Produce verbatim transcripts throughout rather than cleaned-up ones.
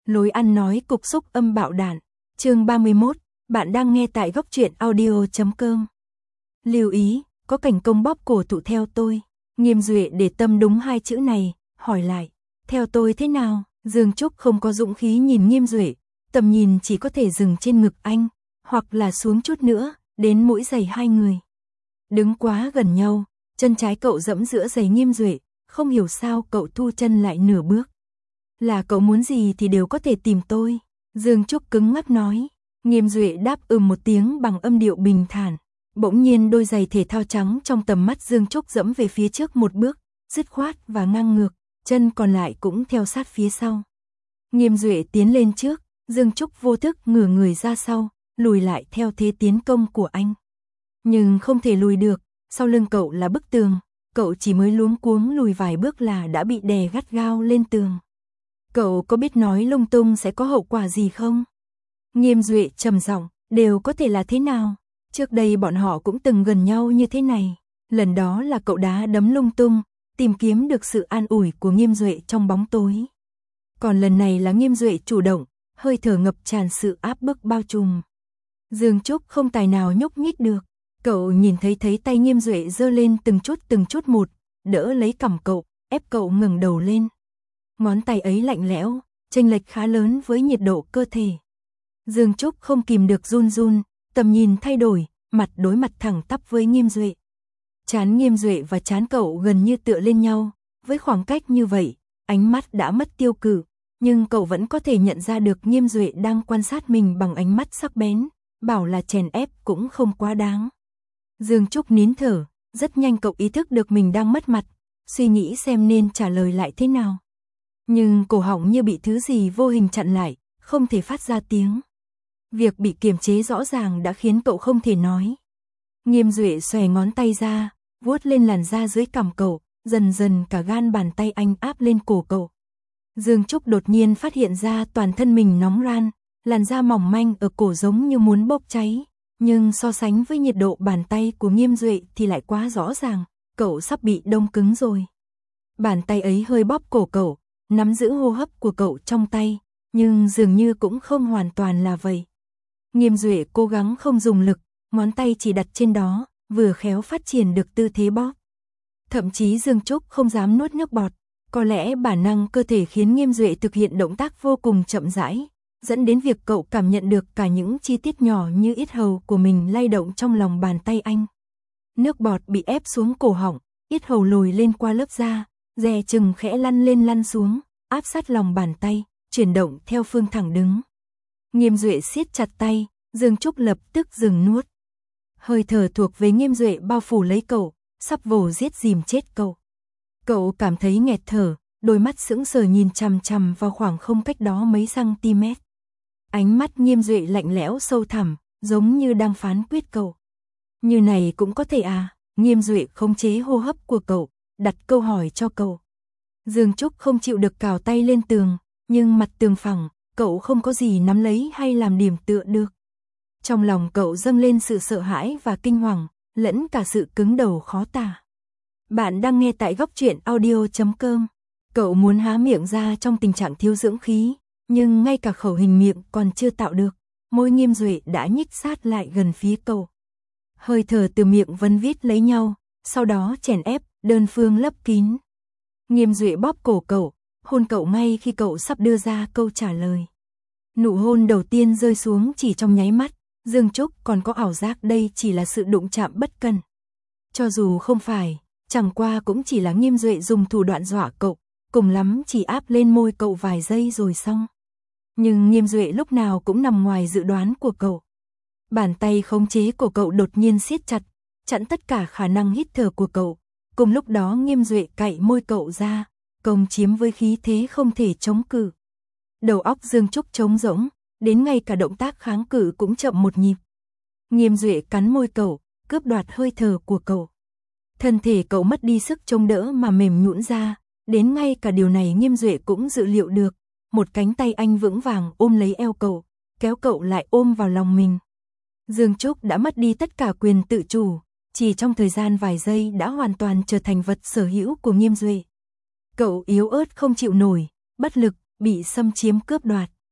Lối ăn nói cục xúc âm bạo đản. Chương ba mươi mốt, bạn đang nghe tại góc truyện audio chấm com. Lưu ý, có cảnh công bóp cổ thụ theo tôi. Nghiêm Duệ để tâm đúng hai chữ này, hỏi lại, theo tôi thế nào? Dương Trúc không có dũng khí nhìn Nghiêm Duệ, tầm nhìn chỉ có thể dừng trên ngực anh, hoặc là xuống chút nữa, đến mũi giày hai người. Đứng quá gần nhau, chân trái cậu dẫm giữa giày Nghiêm Duệ, không hiểu sao cậu thu chân lại nửa bước. Là cậu muốn gì thì đều có thể tìm tôi. Dương Trúc cứng ngắc nói. Nghiêm Duệ đáp ừm một tiếng bằng âm điệu bình thản. Bỗng nhiên đôi giày thể thao trắng trong tầm mắt Dương Trúc dẫm về phía trước một bước, dứt khoát và ngang ngược, chân còn lại cũng theo sát phía sau. Nghiêm Duệ tiến lên trước, Dương Trúc vô thức ngửa người ra sau, lùi lại theo thế tiến công của anh. Nhưng không thể lùi được, sau lưng cậu là bức tường, cậu chỉ mới luống cuống lùi vài bước là đã bị đè gắt gao lên tường. Cậu có biết nói lung tung sẽ có hậu quả gì không? Nghiêm Duệ trầm giọng, đều có thể là thế nào? Trước đây bọn họ cũng từng gần nhau như thế này. Lần đó là cậu đá đấm lung tung, tìm kiếm được sự an ủi của Nghiêm Duệ trong bóng tối. Còn lần này là Nghiêm Duệ chủ động, hơi thở ngập tràn sự áp bức bao trùm. Dương Trúc không tài nào nhúc nhích được. Cậu nhìn thấy thấy tay Nghiêm Duệ giơ lên từng chút từng chút một, đỡ lấy cằm cậu, ép cậu ngẩng đầu lên. Ngón tay ấy lạnh lẽo, chênh lệch khá lớn với nhiệt độ cơ thể. Dương Trúc không kìm được run run, tầm nhìn thay đổi, mặt đối mặt thẳng tắp với Nghiêm Duệ. Trán Nghiêm Duệ và trán cậu gần như tựa lên nhau, với khoảng cách như vậy, ánh mắt đã mất tiêu cự, nhưng cậu vẫn có thể nhận ra được Nghiêm Duệ đang quan sát mình bằng ánh mắt sắc bén, bảo là chèn ép cũng không quá đáng. Dương Trúc nín thở, rất nhanh cậu ý thức được mình đang mất mặt, suy nghĩ xem nên trả lời lại thế nào. Nhưng cổ họng như bị thứ gì vô hình chặn lại, không thể phát ra tiếng. Việc bị kiềm chế rõ ràng đã khiến cậu không thể nói. Nghiêm Duệ xòe ngón tay ra, vuốt lên làn da dưới cằm cậu, dần dần cả gan bàn tay anh áp lên cổ cậu. Dương Trúc đột nhiên phát hiện ra toàn thân mình nóng ran, làn da mỏng manh ở cổ giống như muốn bốc cháy. Nhưng so sánh với nhiệt độ bàn tay của Nghiêm Duệ thì lại quá rõ ràng, cậu sắp bị đông cứng rồi. Bàn tay ấy hơi bóp cổ cậu, nắm giữ hô hấp của cậu trong tay, nhưng dường như cũng không hoàn toàn là vậy. Nghiêm Duệ cố gắng không dùng lực, ngón tay chỉ đặt trên đó, vừa khéo phát triển được tư thế bóp. Thậm chí Dương Trúc không dám nuốt nước bọt, có lẽ bản năng cơ thể khiến Nghiêm Duệ thực hiện động tác vô cùng chậm rãi, dẫn đến việc cậu cảm nhận được cả những chi tiết nhỏ như yết hầu của mình lay động trong lòng bàn tay anh. Nước bọt bị ép xuống cổ họng, yết hầu lồi lên qua lớp da, dè chừng khẽ lăn lên lăn xuống, áp sát lòng bàn tay, chuyển động theo phương thẳng đứng. Nghiêm Duệ siết chặt tay, Dương Trúc lập tức dừng nuốt. Hơi thở thuộc về Nghiêm Duệ bao phủ lấy cậu, sắp vồ giết dìm chết cậu. Cậu cảm thấy nghẹt thở, đôi mắt sững sờ nhìn chằm chằm vào khoảng không cách đó mấy cm. Ánh mắt Nghiêm Duệ lạnh lẽo sâu thẳm, giống như đang phán quyết cậu. Như này cũng có thể à? Nghiêm Duệ khống chế hô hấp của cậu, đặt câu hỏi cho cậu. Dương Trúc không chịu được cào tay lên tường, nhưng mặt tường phẳng, cậu không có gì nắm lấy hay làm điểm tựa được. Trong lòng cậu dâng lên sự sợ hãi và kinh hoàng, lẫn cả sự cứng đầu khó tả. Bạn đang nghe tại góc truyện audio chấm com. Cậu muốn há miệng ra trong tình trạng thiếu dưỡng khí, nhưng ngay cả khẩu hình miệng còn chưa tạo được, môi Nghiêm Duệ đã nhích sát lại gần phía cậu. Hơi thở từ miệng vấn vít lấy nhau, sau đó chèn ép, đơn phương lấp kín. Nghiêm Duệ bóp cổ cậu, hôn cậu ngay khi cậu sắp đưa ra câu trả lời. Nụ hôn đầu tiên rơi xuống chỉ trong nháy mắt, Dương Trúc còn có ảo giác đây chỉ là sự đụng chạm bất cần. Cho dù không phải, chẳng qua cũng chỉ là Nghiêm Duệ dùng thủ đoạn dọa cậu, cùng lắm chỉ áp lên môi cậu vài giây rồi xong. Nhưng Nghiêm Duệ lúc nào cũng nằm ngoài dự đoán của cậu. Bàn tay khống chế của cậu đột nhiên siết chặt, chặn tất cả khả năng hít thở của cậu. Cùng lúc đó Nghiêm Duệ cạy môi cậu ra, công chiếm với khí thế không thể chống cự. Đầu óc Dương Trúc trống rỗng, đến ngay cả động tác kháng cự cũng chậm một nhịp. Nghiêm Duệ cắn môi cậu, cướp đoạt hơi thở của cậu. Thân thể cậu mất đi sức chống đỡ mà mềm nhũn ra, đến ngay cả điều này Nghiêm Duệ cũng dự liệu được. Một cánh tay anh vững vàng ôm lấy eo cậu, kéo cậu lại ôm vào lòng mình. Dương Trúc đã mất đi tất cả quyền tự chủ, chỉ trong thời gian vài giây đã hoàn toàn trở thành vật sở hữu của Nghiêm Duệ. Cậu yếu ớt không chịu nổi, bất lực, bị xâm chiếm cướp đoạt.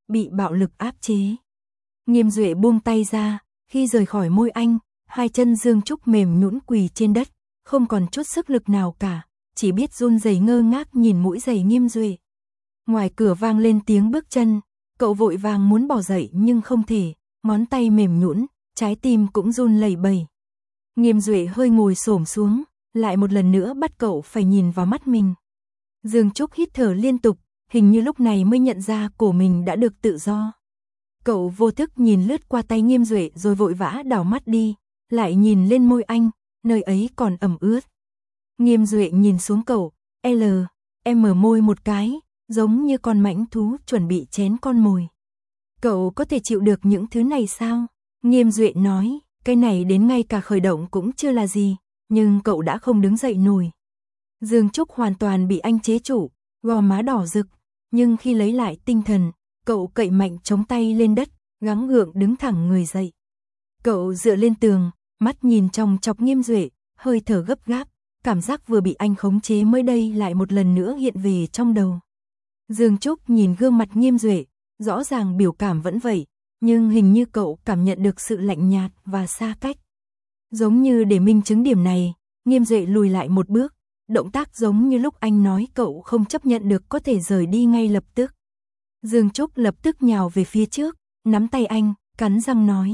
bị bạo lực áp chế. Nghiêm Duệ buông tay ra, khi rời khỏi môi anh, hai chân Dương Trúc mềm nhũn quỳ trên đất, không còn chút sức lực nào cả, chỉ biết run rẩy ngơ ngác nhìn mũi giày Nghiêm Duệ. Ngoài cửa vang lên tiếng bước chân, cậu vội vàng muốn bỏ dậy nhưng không thể, ngón tay mềm nhũn, trái tim cũng run lẩy bẩy. Nghiêm Duệ hơi ngồi xổm xuống, lại một lần nữa bắt cậu phải nhìn vào mắt mình. Dương Trúc hít thở liên tục, hình như lúc này mới nhận ra cổ mình đã được tự do. Cậu vô thức nhìn lướt qua tay Nghiêm Duệ rồi vội vã đảo mắt đi, lại nhìn lên môi anh, nơi ấy còn ẩm ướt. Nghiêm Duệ nhìn xuống cậu, L, em mở môi một cái, giống như con mãnh thú chuẩn bị chén con mồi. Cậu có thể chịu được những thứ này sao? Nghiêm Duệ nói, cái này đến ngay cả khởi động cũng chưa là gì, nhưng cậu đã không đứng dậy nổi. Dương Trúc hoàn toàn bị anh chế trụ, gò má đỏ rực, nhưng khi lấy lại tinh thần, cậu cậy mạnh chống tay lên đất, gắng gượng đứng thẳng người dậy. Cậu dựa lên tường, mắt nhìn chòng chọc Nghiêm Duệ, hơi thở gấp gáp, cảm giác vừa bị anh khống chế mới đây lại một lần nữa hiện về trong đầu. Dương Trúc nhìn gương mặt Nghiêm Duệ, rõ ràng biểu cảm vẫn vậy, nhưng hình như cậu cảm nhận được sự lạnh nhạt và xa cách. Giống như để minh chứng điểm này, Nghiêm Duệ lùi lại một bước, động tác giống như lúc anh nói cậu không chấp nhận được có thể rời đi ngay lập tức. Dương Trúc lập tức nhào về phía trước, nắm tay anh, cắn răng nói.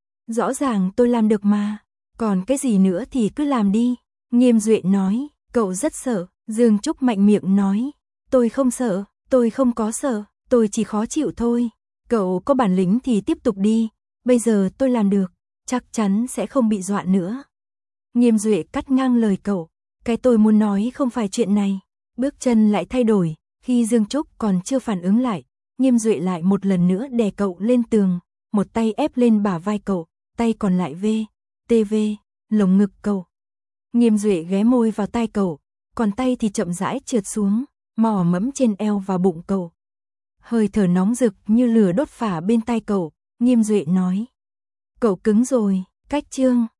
Rõ ràng tôi làm được mà, còn cái gì nữa thì cứ làm đi. Nghiêm Duệ nói, cậu rất sợ. Dương Trúc mạnh miệng nói, tôi không sợ, tôi không có sợ, tôi chỉ khó chịu thôi. Cậu có bản lĩnh thì tiếp tục đi, bây giờ tôi làm được, chắc chắn sẽ không bị dọa nữa. Nghiêm Duệ cắt ngang lời cậu, cái tôi muốn nói không phải chuyện này. Bước chân lại thay đổi, khi Dương Trúc còn chưa phản ứng lại, Nghiêm Duệ lại một lần nữa đè cậu lên tường, một tay ép lên bả vai cậu, tay còn lại vê, tê vê, lồng ngực cậu. Nghiêm Duệ ghé môi vào tai cậu, còn tay thì chậm rãi trượt xuống, mò mẫm trên eo và bụng cậu. Hơi thở nóng rực như lửa đốt phả bên tai cậu, Nghiêm Duệ nói. Cậu cứng rồi, cách chương.